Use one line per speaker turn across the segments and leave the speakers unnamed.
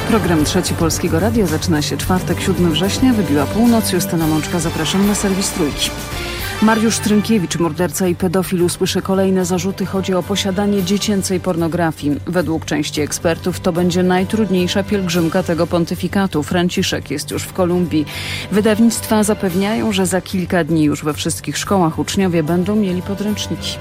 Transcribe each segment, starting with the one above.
Program Trzeci Polskiego Radia zaczyna się czwartek, 7 września. Wybiła północ. Justyna Mączka, zapraszam na serwis Trójki. Mariusz Trynkiewicz, morderca i pedofil, usłyszy kolejne zarzuty. Chodzi o posiadanie dziecięcej pornografii. Według części ekspertów to będzie najtrudniejsza pielgrzymka tego pontyfikatu. Franciszek jest już w Kolumbii. Wydawnictwa zapewniają, że za kilka dni już we wszystkich szkołach uczniowie będą mieli podręczniki.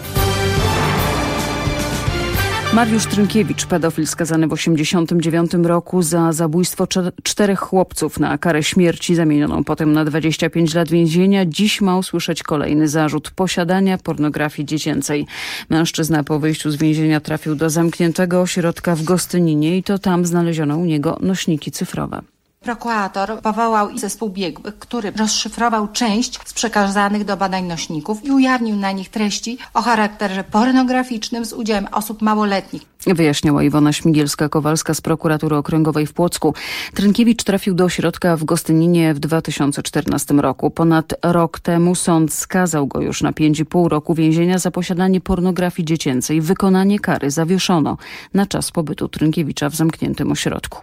Mariusz Trynkiewicz, pedofil skazany w 1989 roku za zabójstwo 4 chłopców na karę śmierci zamienioną potem na 25 lat więzienia, dziś ma usłyszeć kolejny zarzut posiadania pornografii dziecięcej. Mężczyzna po wyjściu z więzienia trafił do zamkniętego ośrodka w Gostyninie i to tam znaleziono u niego nośniki cyfrowe.
Prokurator powołał zespół biegłych, który rozszyfrował część z przekazanych do badań nośników i ujawnił na nich treści o charakterze pornograficznym z udziałem osób małoletnich.
Wyjaśniała Iwona Śmigielska-Kowalska z Prokuratury Okręgowej w Płocku. Trynkiewicz trafił do ośrodka w Gostyninie w 2014 roku. Ponad rok temu sąd skazał go już na 5,5 roku więzienia za posiadanie pornografii dziecięcej. Wykonanie kary zawieszono na czas pobytu Trynkiewicza w zamkniętym ośrodku.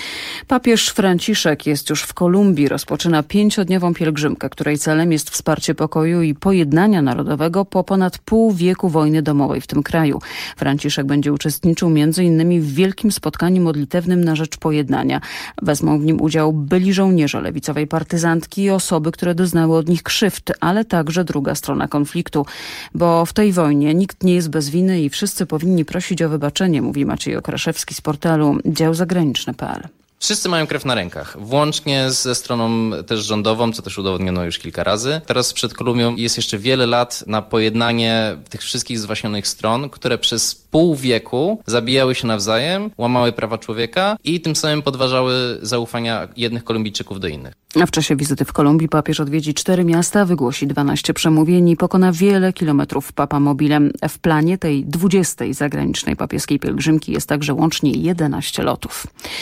Papież Franciszek jest już w Kolumbii. Rozpoczyna 5-dniową pielgrzymkę, której celem jest wsparcie pokoju i pojednania narodowego po ponad pół wieku wojny domowej w tym kraju. Franciszek będzie uczestniczył m.in. w wielkim spotkaniu modlitewnym na rzecz pojednania. Wezmą w nim udział byli żołnierze lewicowej partyzantki i osoby, które doznały od nich krzywd, ale także druga strona konfliktu. Bo w tej wojnie nikt nie jest bez winy i wszyscy powinni prosić o wybaczenie, mówi Maciej Okraszewski z portalu dział zagraniczny.pl.
Wszyscy mają krew na rękach, włącznie ze stroną też rządową, co też udowodniono już kilka razy. Teraz przed Kolumbią jest jeszcze wiele lat na pojednanie tych wszystkich zwaśnionych stron, które przez pół wieku zabijały się nawzajem, łamały prawa człowieka i tym samym podważały zaufania jednych Kolumbijczyków do innych.
A w czasie wizyty w Kolumbii papież odwiedzi 4 miasta, wygłosi 12 przemówień i pokona wiele kilometrów papamobilem. W planie tej 20. zagranicznej papieskiej pielgrzymki jest także łącznie 11 lotów.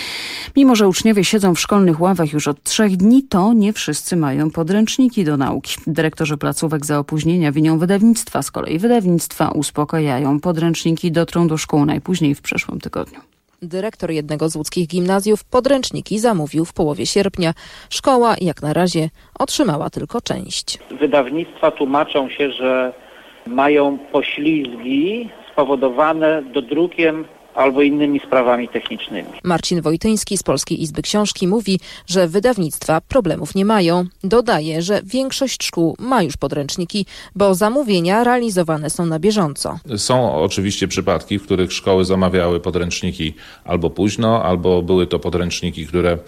Mimo że uczniowie siedzą w szkolnych ławach już od 3 dni, to nie wszyscy mają podręczniki do nauki. Dyrektorzy placówek za opóźnienia winią wydawnictwa. Z kolei wydawnictwa uspokajają. Podręczniki dotrą do szkół najpóźniej w przyszłym tygodniu.
Dyrektor jednego z łódzkich gimnazjów podręczniki zamówił w połowie sierpnia. Szkoła jak na razie otrzymała tylko część.
Wydawnictwa tłumaczą się, że mają poślizgi spowodowane dodrukiem albo innymi sprawami technicznymi.
Marcin Wojtyński z Polskiej Izby Książki mówi, że wydawnictwa problemów nie mają. Dodaje, że większość szkół ma już podręczniki, bo zamówienia realizowane są na bieżąco.
Są oczywiście przypadki, w których szkoły zamawiały podręczniki albo późno, albo były to podręczniki, które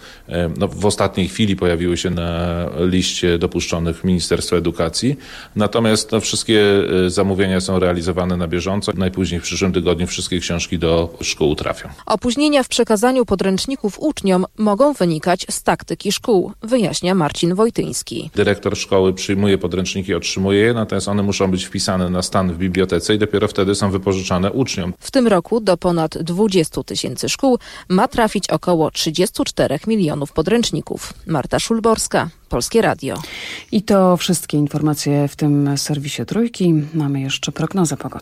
w ostatniej chwili pojawiły się na liście dopuszczonych Ministerstwa Edukacji. Natomiast wszystkie zamówienia są realizowane na bieżąco. Najpóźniej w przyszłym tygodniu wszystkie książki do szkół trafią.
Opóźnienia w przekazaniu podręczników uczniom mogą wynikać z taktyki szkół, wyjaśnia Marcin Wojtyński.
Dyrektor szkoły przyjmuje podręczniki, otrzymuje je, natomiast one muszą być wpisane na stan w bibliotece i dopiero wtedy są wypożyczane uczniom.
W tym roku do ponad 20 000 szkół ma trafić około 34 milionów podręczników. Marta Szulborska, Polskie Radio.
I to wszystkie informacje w tym serwisie Trójki. Mamy jeszcze prognozę pogody.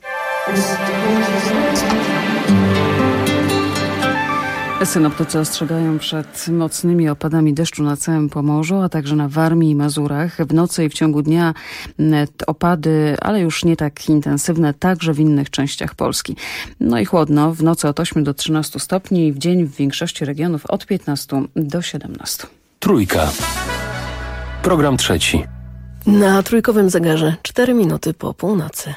Synoptycy ostrzegają przed mocnymi opadami deszczu na całym Pomorzu, a także na Warmii i Mazurach. W nocy i w ciągu dnia opady, ale już nie tak intensywne, także w innych częściach Polski. No i chłodno, w nocy od 8 do 13 stopni, w dzień w większości regionów od 15 do 17.
Trójka. Program trzeci.
Na trójkowym zegarze 4 minuty po północy.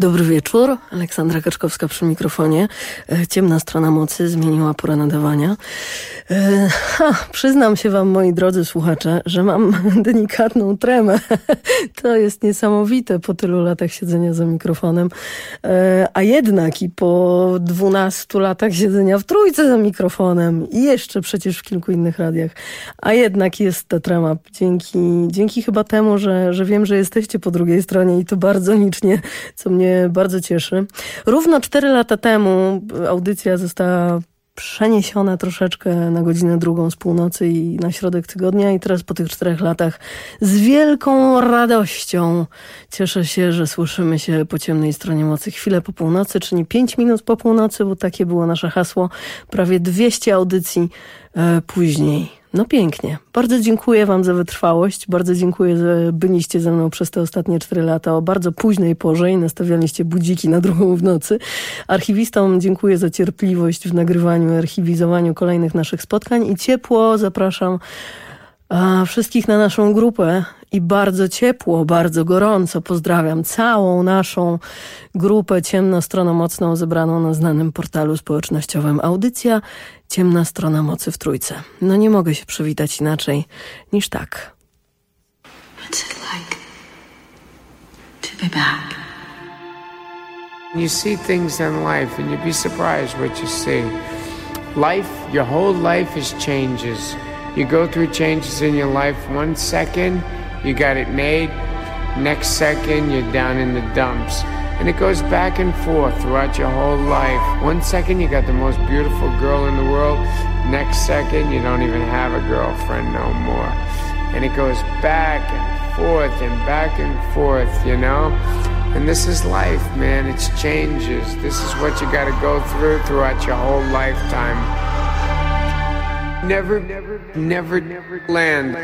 Dobry wieczór, Aleksandra Kaczkowska przy mikrofonie. Ciemna strona mocy zmieniła porę nadawania. Przyznam się wam, moi drodzy słuchacze, że mam delikatną tremę. To jest niesamowite po tylu latach siedzenia za mikrofonem. A jednak i po 12 latach siedzenia w Trójce za mikrofonem i jeszcze przecież w kilku innych radiach. A jednak jest ta trema. Dzięki chyba temu, że wiem, że jesteście po drugiej stronie i to bardzo licznie, co mnie bardzo cieszy. Równo 4 lata temu audycja została przeniesiona troszeczkę na godzinę 2 z północy i na środek tygodnia i teraz po tych 4 latach z wielką radością cieszę się, że słyszymy się po ciemnej stronie mocy chwilę po północy, czyli 5 minut po północy, bo takie było nasze hasło, prawie 200 audycji później. No pięknie. Bardzo dziękuję wam za wytrwałość. Bardzo dziękuję, że byliście ze mną przez te ostatnie 4 lata o bardzo późnej porze i nastawialiście budziki na 2 w nocy. Archiwistom dziękuję za cierpliwość w nagrywaniu i archiwizowaniu kolejnych naszych spotkań i ciepło zapraszam wszystkich na naszą grupę i bardzo ciepło, bardzo gorąco pozdrawiam całą naszą grupę Ciemna Strona Mocną zebraną na znanym portalu społecznościowym. Audycja Ciemna Strona Mocy w Trójce. No nie mogę się przywitać inaczej niż tak.
What's it like to be back?
You see things in life and you'd be surprised what you see. Life, your whole life is changes. You go through changes in your life. 1 second, you got it made. Next second, you're down in the dumps. And it goes back and forth throughout your whole life. 1 second, you got the most beautiful girl in the world. Next second, you don't even have a girlfriend no more. And it goes back and forth and back and forth, you know? And this is life, man. It's changes. This is what you got to go throughout your whole lifetime. Never land.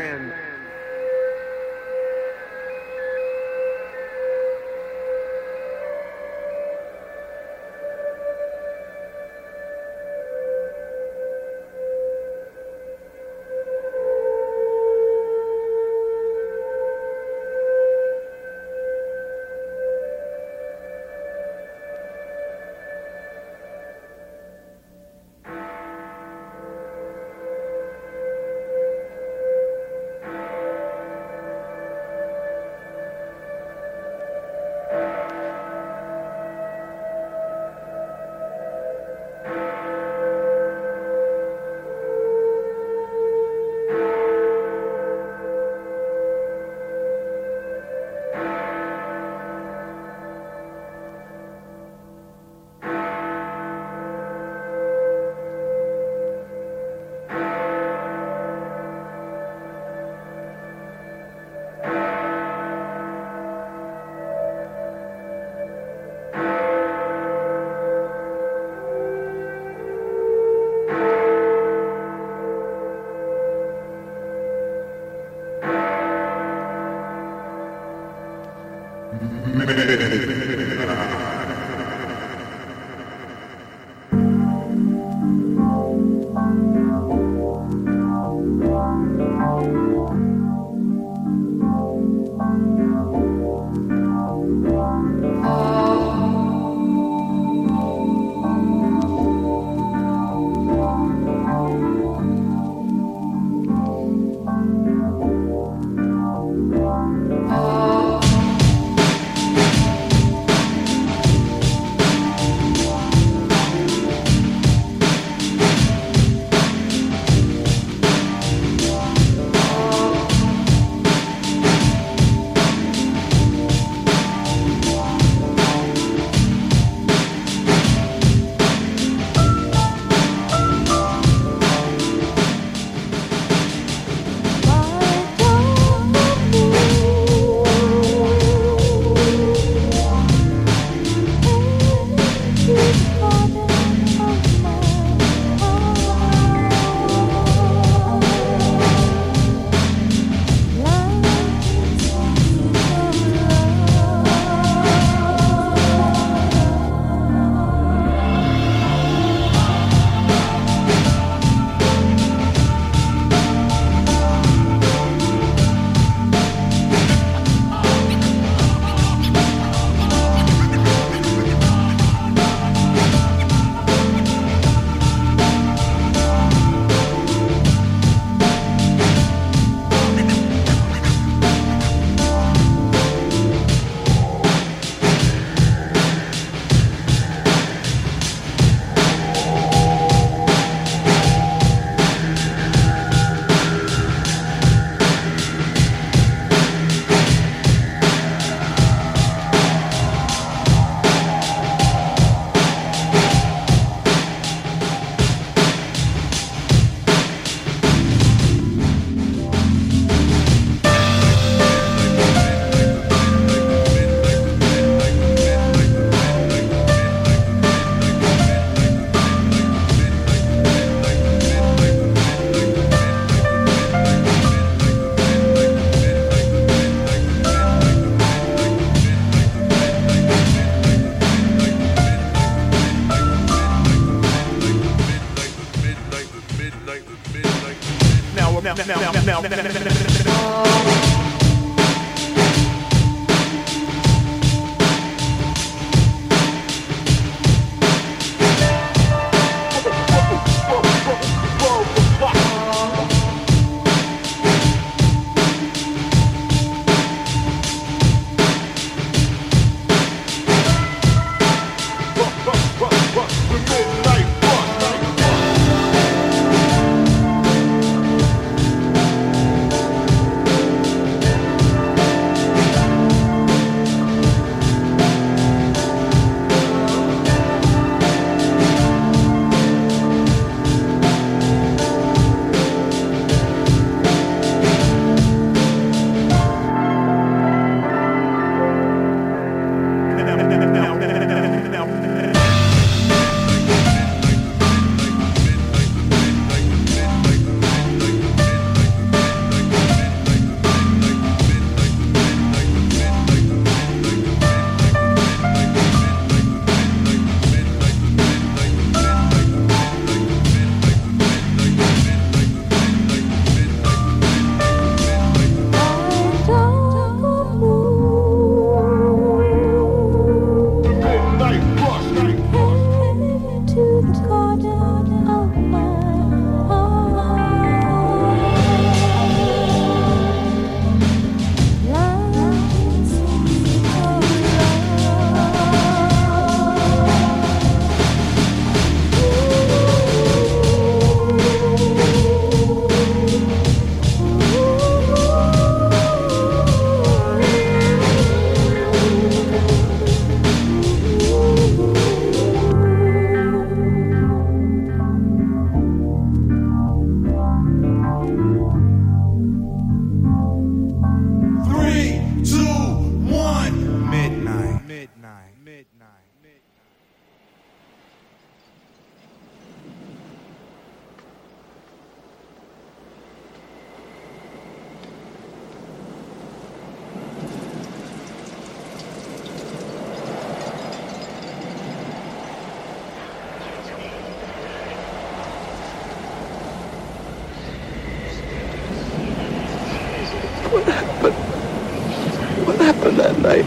What happened that night?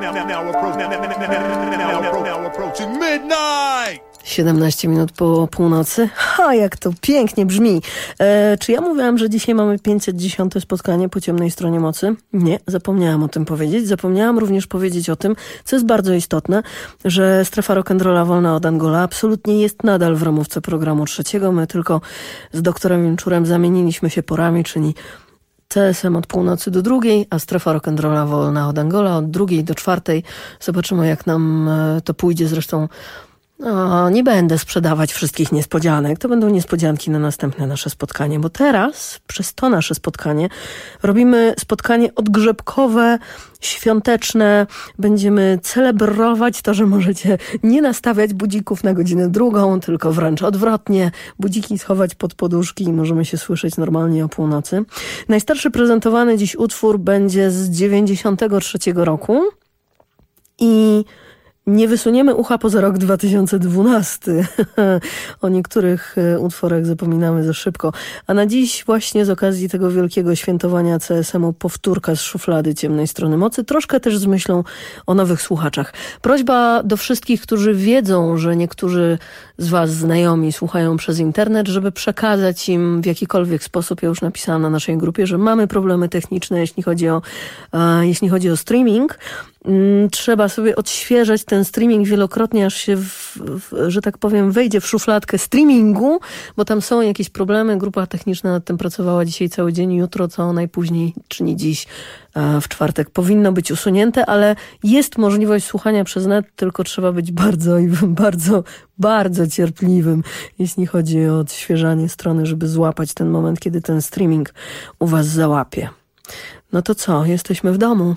approaching midnight.
17 minut po północy. Ha, jak to pięknie brzmi. Czy ja mówiłam, że dzisiaj mamy 510 spotkanie po ciemnej stronie mocy? Nie, zapomniałam o tym powiedzieć. Zapomniałam również powiedzieć o tym, co jest bardzo istotne, że strefa rock'n'rolla wolna od Angola absolutnie jest nadal w ramówce programu trzeciego. My tylko z doktorem Wilczurem zamieniliśmy się porami, czyli CSM od północy do 2, a strefa rock'n'rolla wolna od Angola od 2 do 4. Zobaczymy, jak nam to pójdzie. Zresztą nie będę sprzedawać wszystkich niespodzianek. To będą niespodzianki na następne nasze spotkanie, bo teraz, przez to nasze spotkanie, robimy spotkanie odgrzebkowe, świąteczne. Będziemy celebrować to, że możecie nie nastawiać budzików na godzinę 2, tylko wręcz odwrotnie. Budziki schować pod poduszki i możemy się słyszeć normalnie o północy. Najstarszy prezentowany dziś utwór będzie z 93 roku i nie wysuniemy ucha poza rok 2012. O niektórych utworach zapominamy za szybko. A na dziś właśnie z okazji tego wielkiego świętowania CSM-u powtórka z szuflady ciemnej strony mocy. Troszkę też z myślą o nowych słuchaczach. Prośba do wszystkich, którzy wiedzą, że niektórzy z was znajomi słuchają przez internet, żeby przekazać im w jakikolwiek sposób. Ja już napisałam na naszej grupie, że mamy problemy techniczne, jeśli chodzi o streaming. Trzeba sobie odświeżać ten streaming wielokrotnie, aż się, że tak powiem, wejdzie w szufladkę streamingu, bo tam są jakieś problemy. Grupa techniczna nad tym pracowała dzisiaj cały dzień. Jutro, co najpóźniej, czy nie dziś, w czwartek powinno być usunięte, ale jest możliwość słuchania przez net, tylko trzeba być bardzo cierpliwym, jeśli chodzi o odświeżanie strony, żeby złapać ten moment, kiedy ten streaming u was załapie. No to co? Jesteśmy w domu.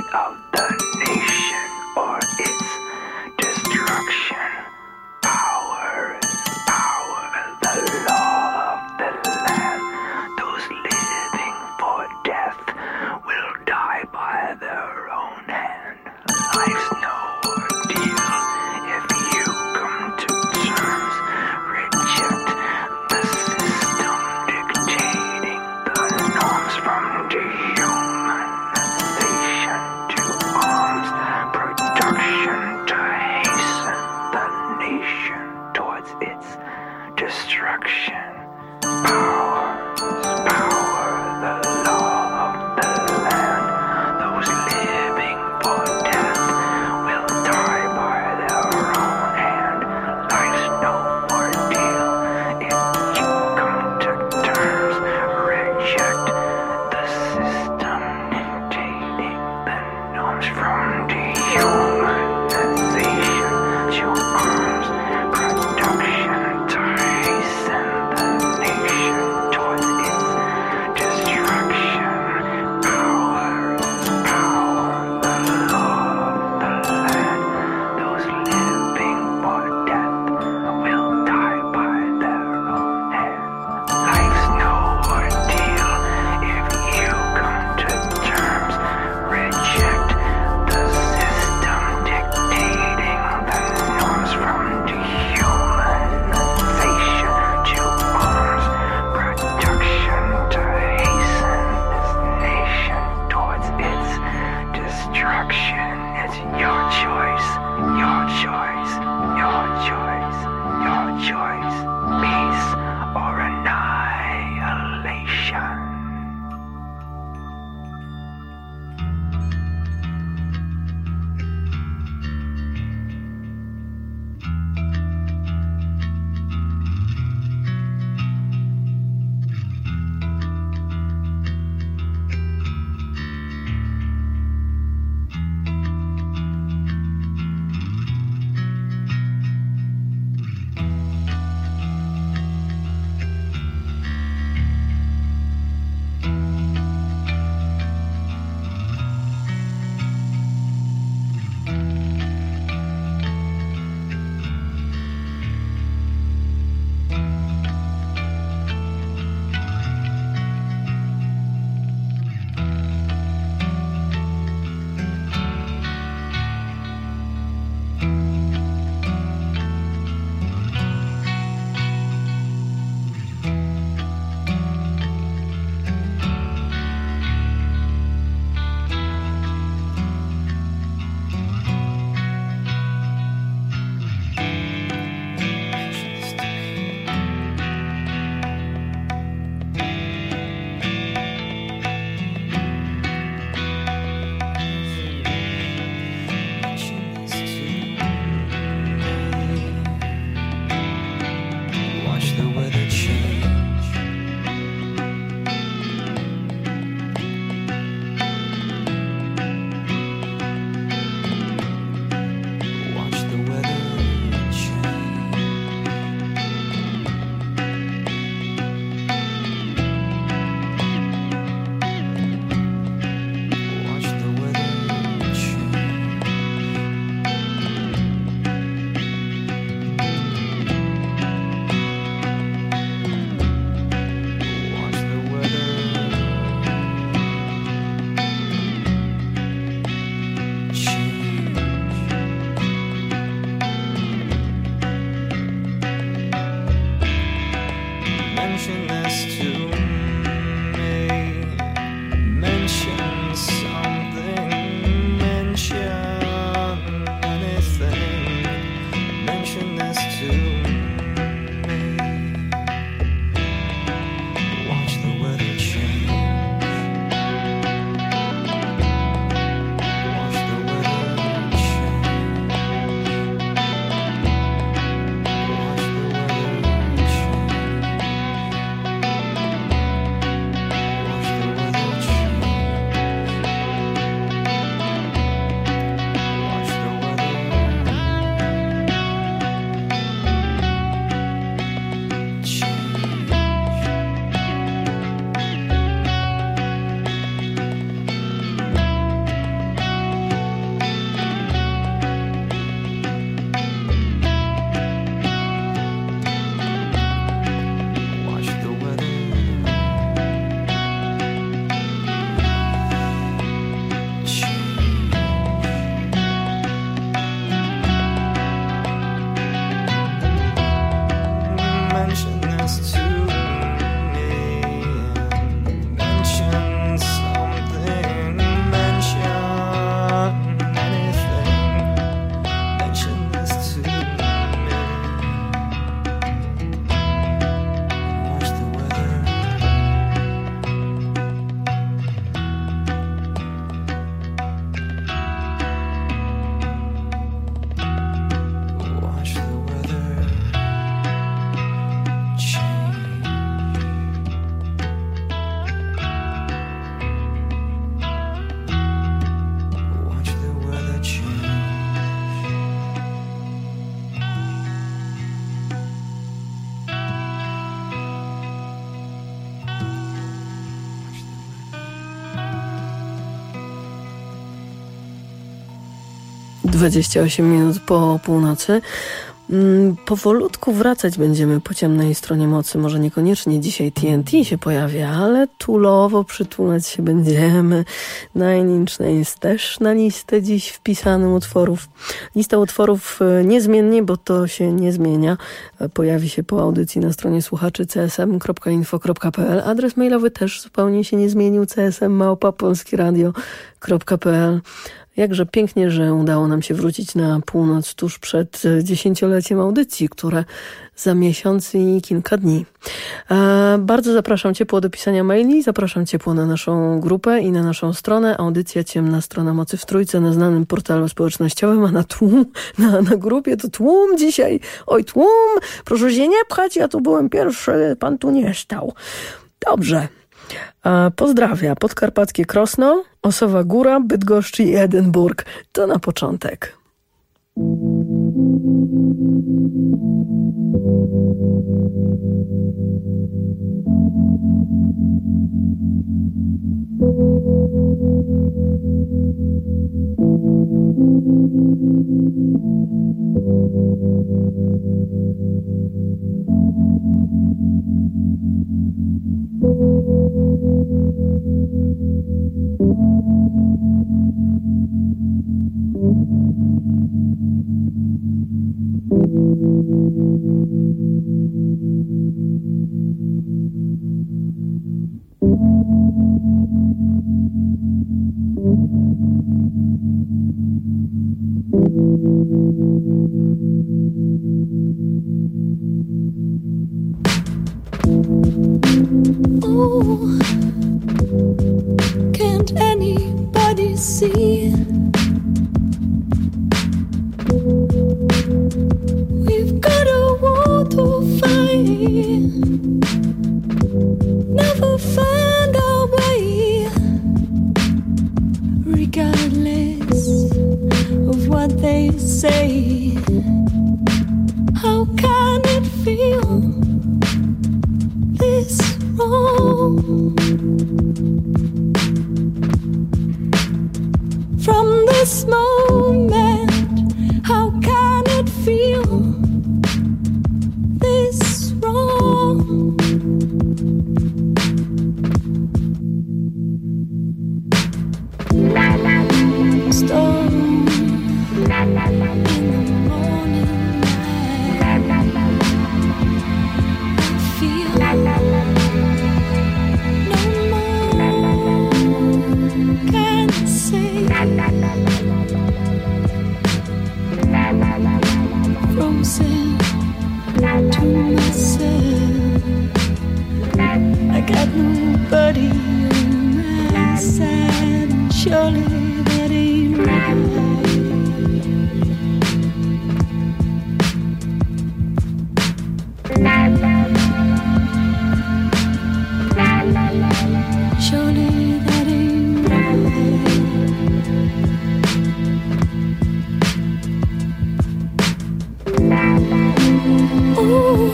of the nation or its destruction. Power is power, the law of the land. Those living for death will die by their own hand. Life's no ordeal if you come to terms. Reject the system dictating the norms from dehumanization to arms production to hasten the nation towards its destruction. Power is power, the law of the land. Those living for death will die by their own hand. Life's no ordeal if you come to terms. Reject the system dictating the norms from dehumanization to arms production to hasten the nation towards its destruction. Power is power, the law of the land. Those living for death will die by their own hand. Life's no ordeal if you come to terms. Reject the system dictating the norms from dehumanization to arms production to hasten this nation towards its destruction. It's your choice, your choice, your choice, your choice. Peace or annihilation.
28 minut po północy. Powolutku wracać będziemy po ciemnej stronie mocy. Może niekoniecznie dzisiaj TNT się pojawia, ale tulowo przytulać się będziemy. Nine Inch Nails też na listę dziś wpisanym utworów. Lista utworów niezmiennie, bo to się nie zmienia. Pojawi się po audycji na stronie słuchaczy csm.info.pl. Adres mailowy też zupełnie się nie zmienił. csm@polskieradio.pl. Jakże pięknie, że udało nam się wrócić na północ tuż przed 10-leciem audycji, które za miesiąc i kilka dni. Bardzo zapraszam ciepło do pisania maili, zapraszam ciepło na naszą grupę i na naszą stronę. Audycja Ciemna Strona Mocy w Trójce na znanym portalu społecznościowym, a na tłum, na grupie to tłum dzisiaj. Oj, tłum, proszę się nie pchać, ja tu byłem pierwszy, pan tu nie stał. Dobrze. Pozdrawia podkarpackie Krosno, Osowa Góra, Bydgoszcz i Edynburg. To na początek.
Oh, can't anybody see? We've got a war to fight. Never find our way, regardless of what they say. How can it feel this wrong? From this moment, how can it feel this wrong? Storm in the morning light, I feel no more can say. Frozen to myself, I got nobody on my side, and surely that ain't right. Surely that ain't right. Ooh,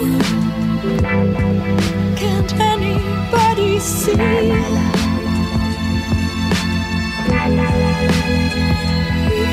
can't anybody see? We've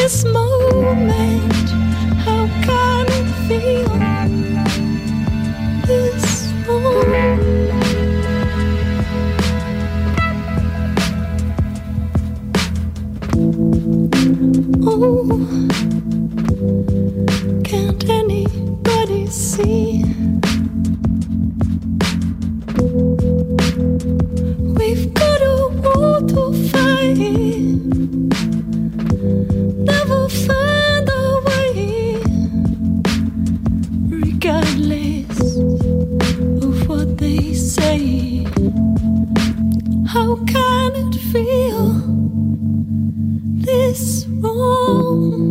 this moment, how can it feel this wrong? Oh, can't anybody see? We've got a war to fight, never find our way, regardless of what they say. How can it feel this wrong?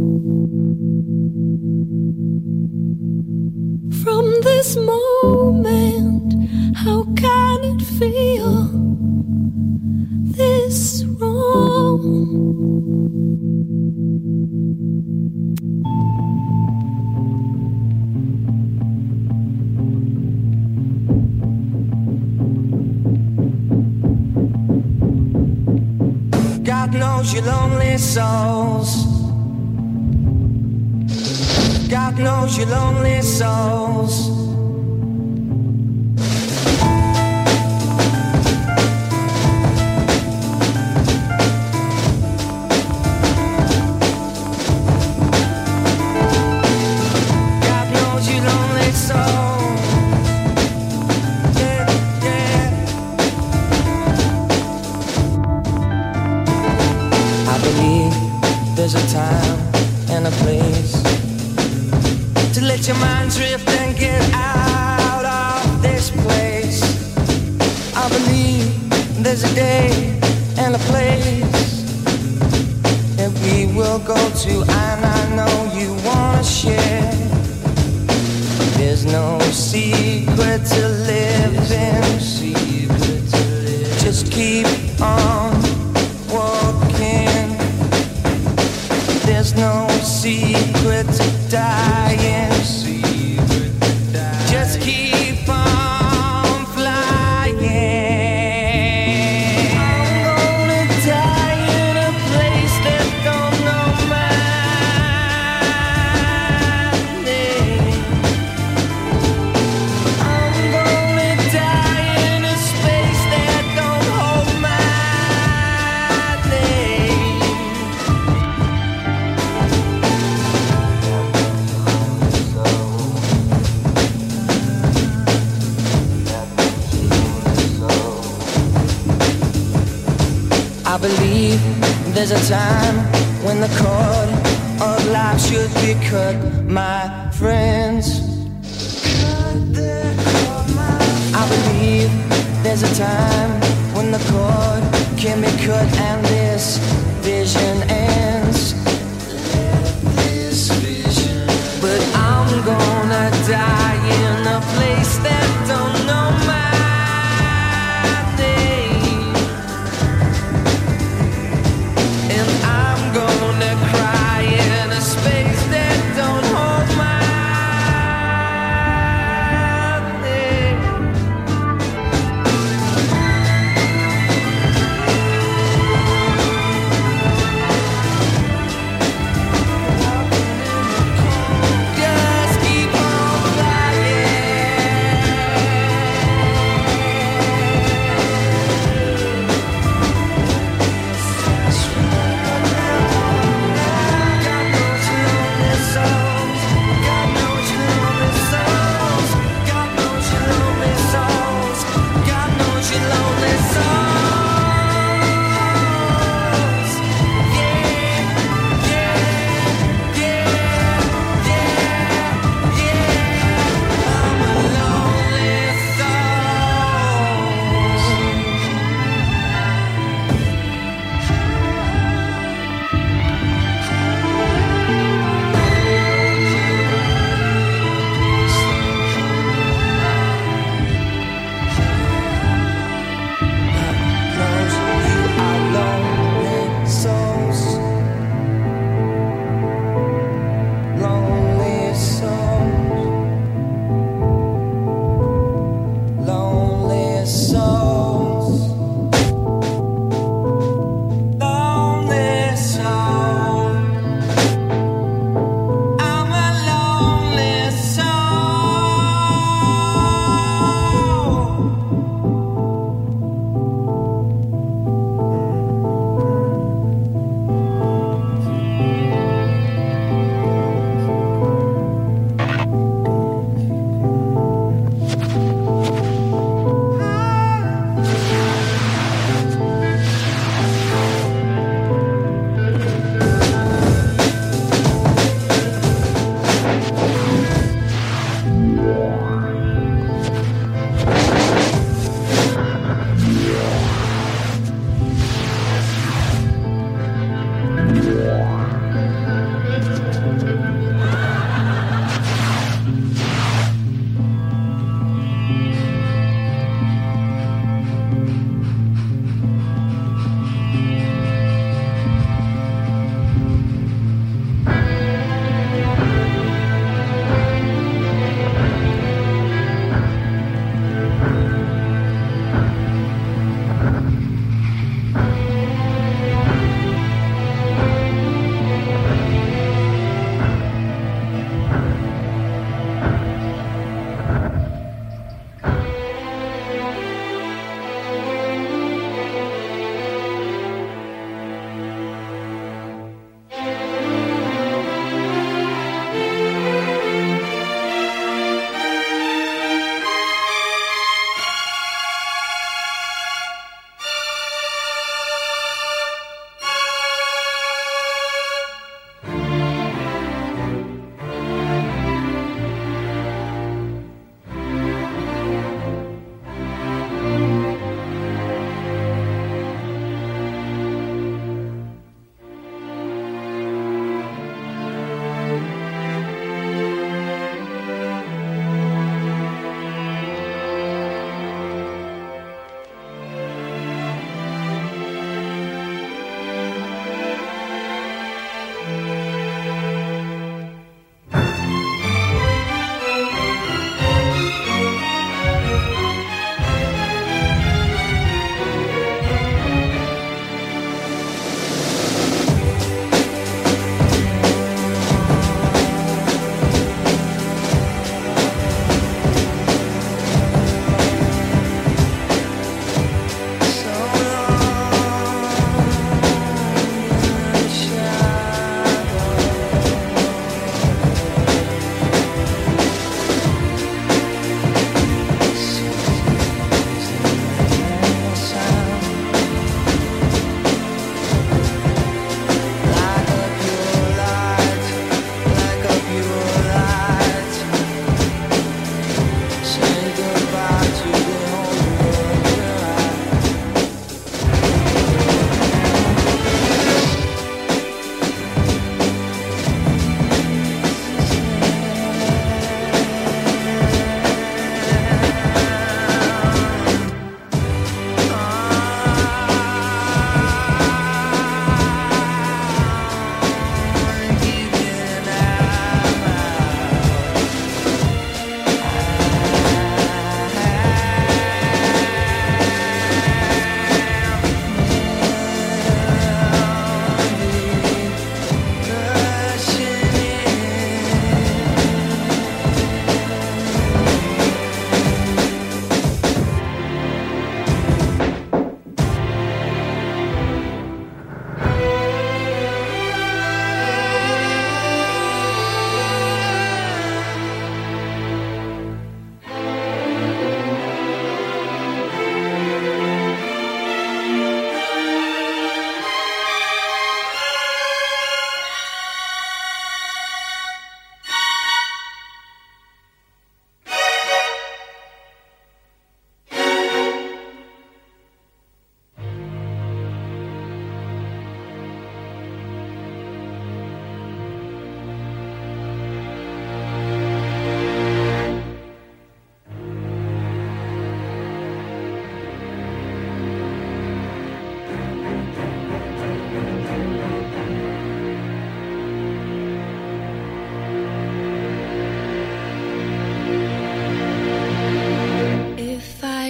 From this moment, how can it feel this wrong?
God knows your lonely souls. God knows your lonely souls. God knows your lonely souls. Yeah, yeah. I believe there's a time and a place to let your mind drift and get out of this place. I believe there's a day and a place that we will go to, and I know you wanna share. There's no secret to living. Just keep on walking. There's no secret to dying. Just keep on flying. I'm gonna die in a place that don't know my name. I'm gonna die in a space that don't hold my name. I believe there's a time when the cord of life should be cut, my friends. I believe there's a time when the cord can be cut and this vision ends. But I'm gonna die in a place that don't know my name. And I'm gonna cry in a space that don't hold my name.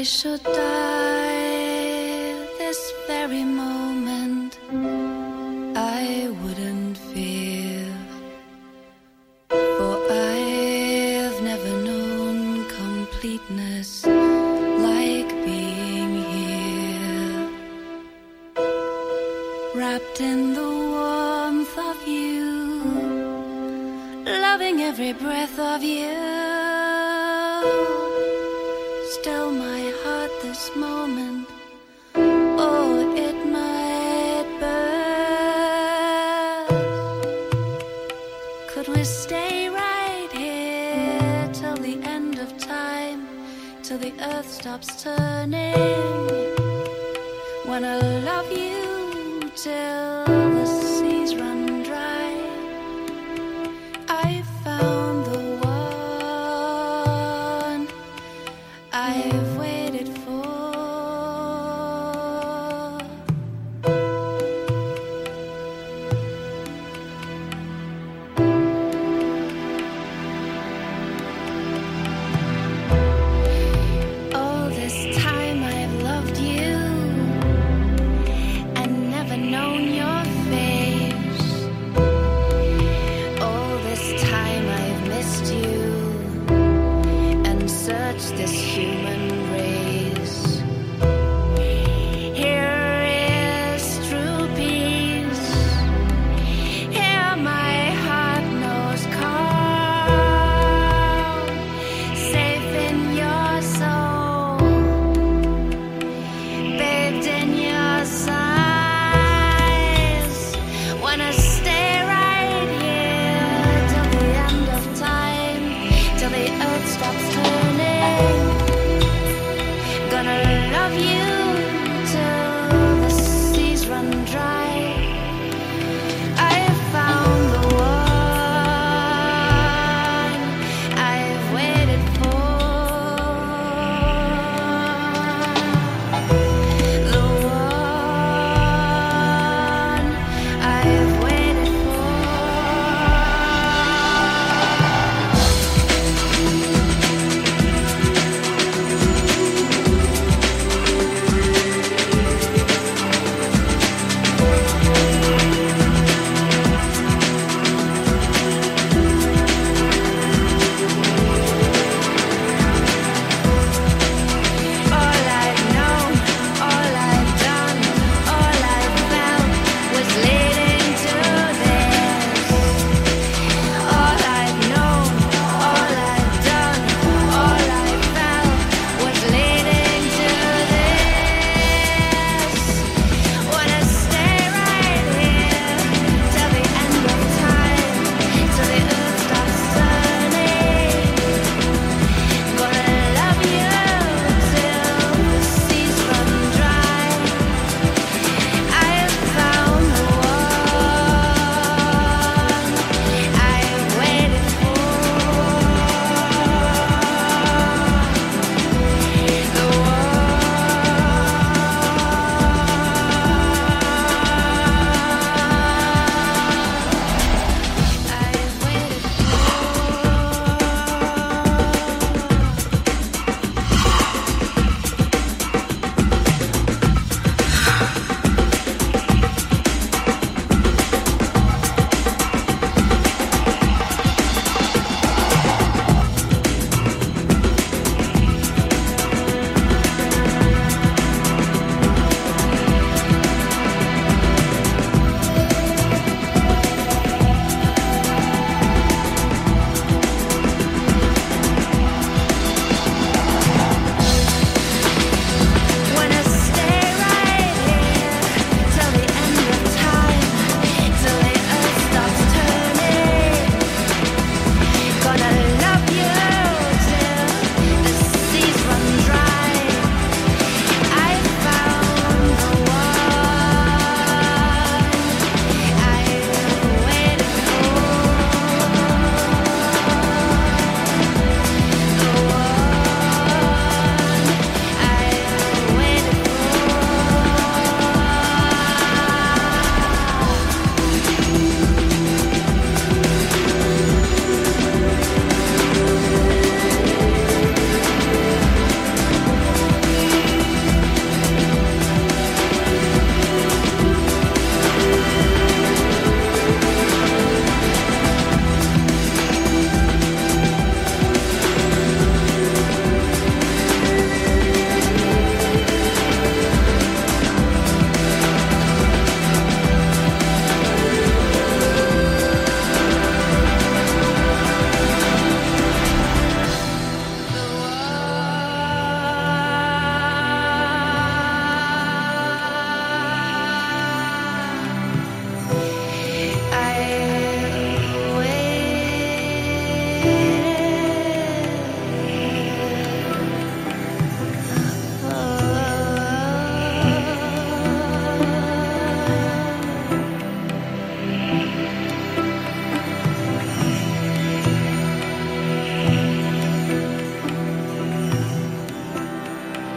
I should die this very moment, I wouldn't fear, for I've never known completeness like being here, wrapped in the warmth of you, loving every breath of you. Still my heart this moment, oh, it might burst. Could we stay right here till the end of time, till the earth stops turning? When I love you till the seas run dry, I found the one I've waited for. All this time I've loved you,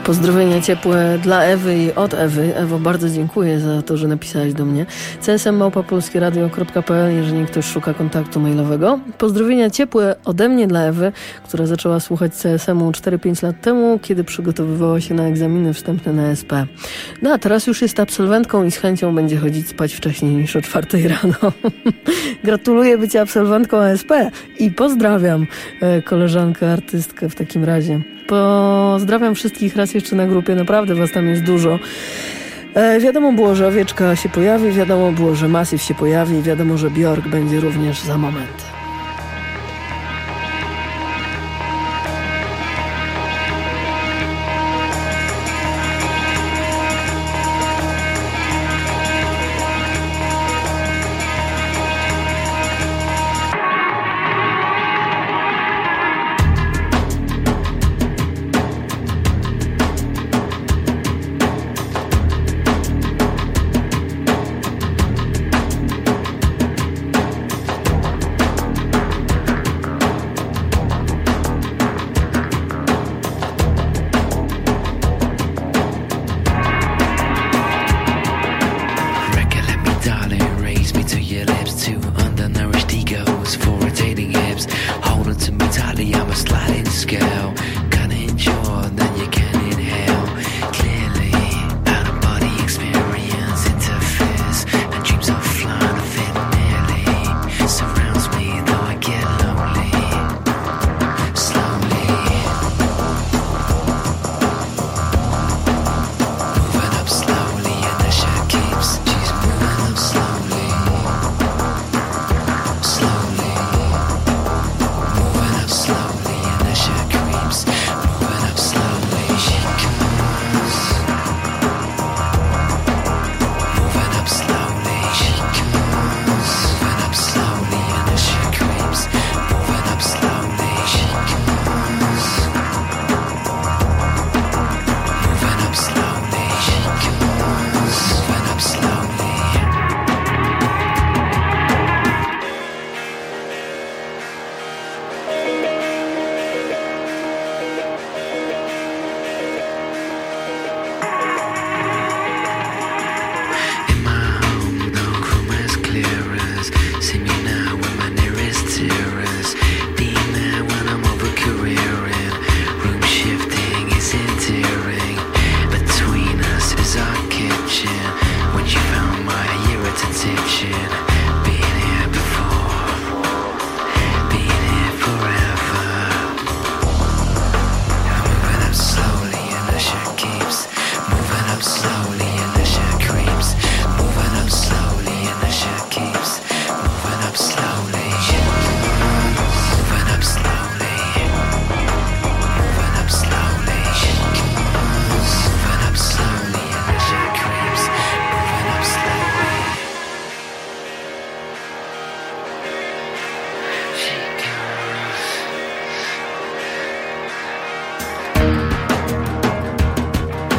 Pozdrowienia ciepłe dla Ewy i od Ewy. Ewo, bardzo dziękuję za to, że napisałaś do mnie. csm@polskieradio.pl, jeżeli ktoś szuka kontaktu mailowego. Pozdrowienia ciepłe ode mnie dla Ewy, która zaczęła słuchać CSM-u 4-5 lat temu, kiedy przygotowywała się na egzaminy wstępne na SP. No a teraz już jest absolwentką i z chęcią będzie chodzić spać wcześniej niż o 4 rano. Gratuluję bycia absolwentką ASP i pozdrawiam koleżankę, artystkę w takim razie. Pozdrawiam wszystkich raz jeszcze na grupie, naprawdę was tam jest dużo. Wiadomo było, że Owieczka się pojawi, wiadomo było, że Massive się pojawi, wiadomo, że Björk będzie również za moment.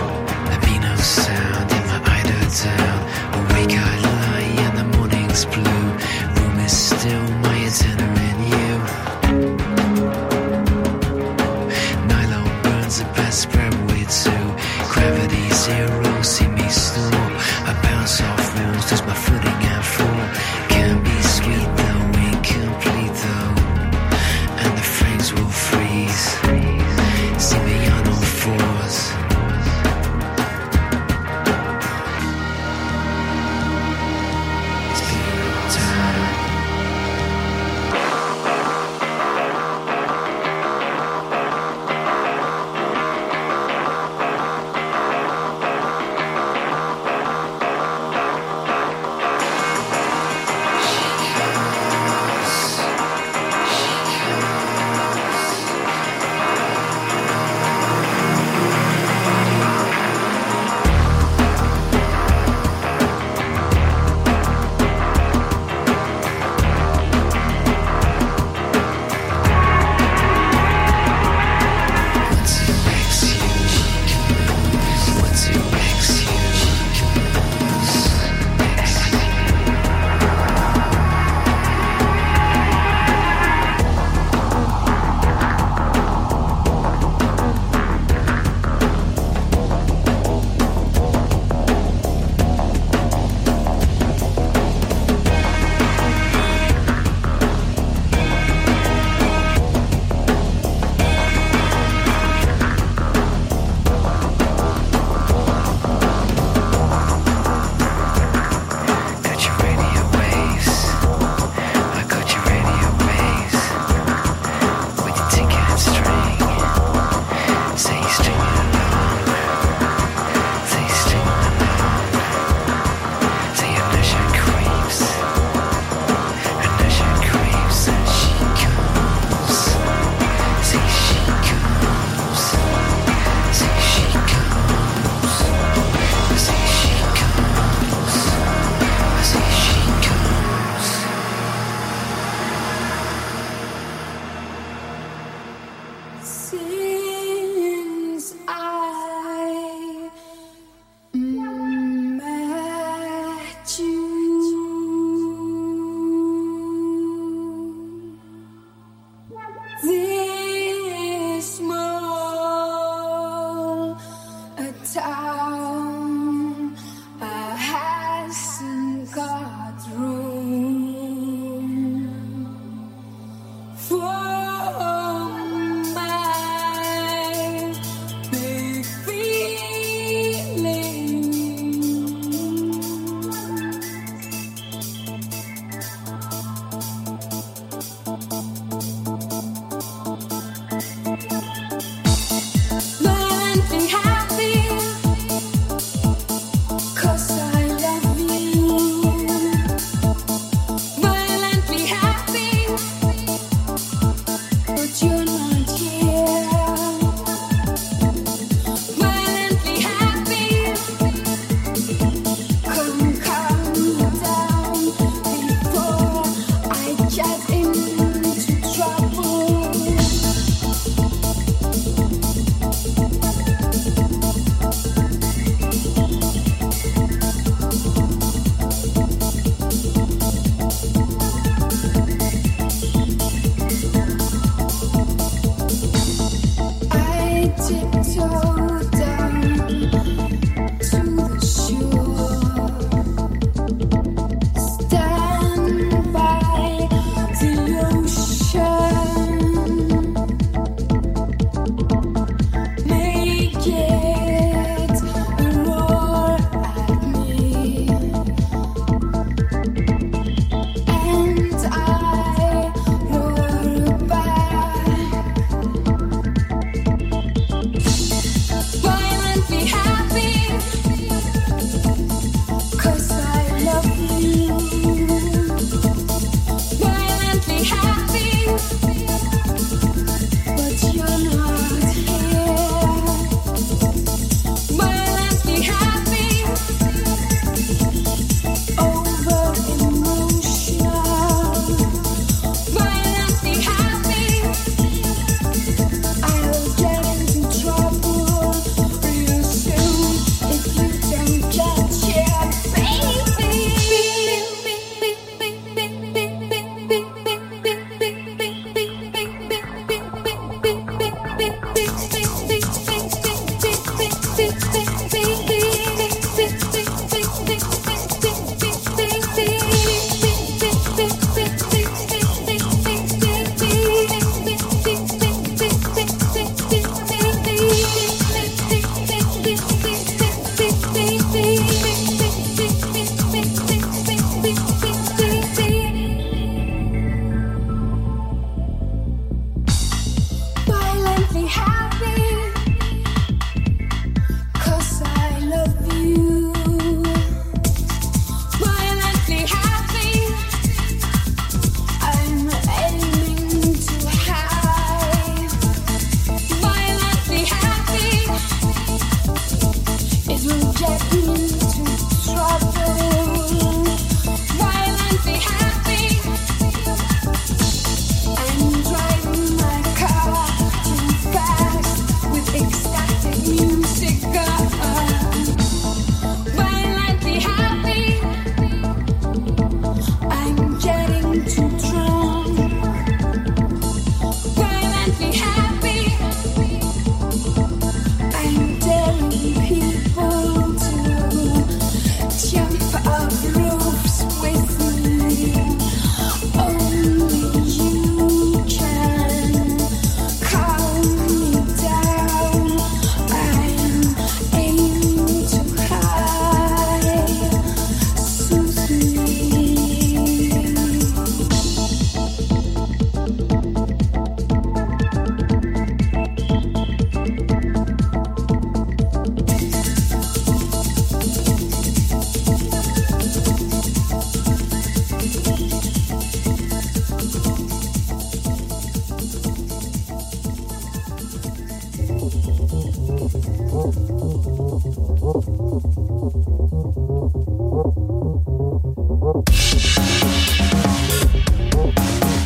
Sound in my idle town. Awake, I lie, and the morning's blue.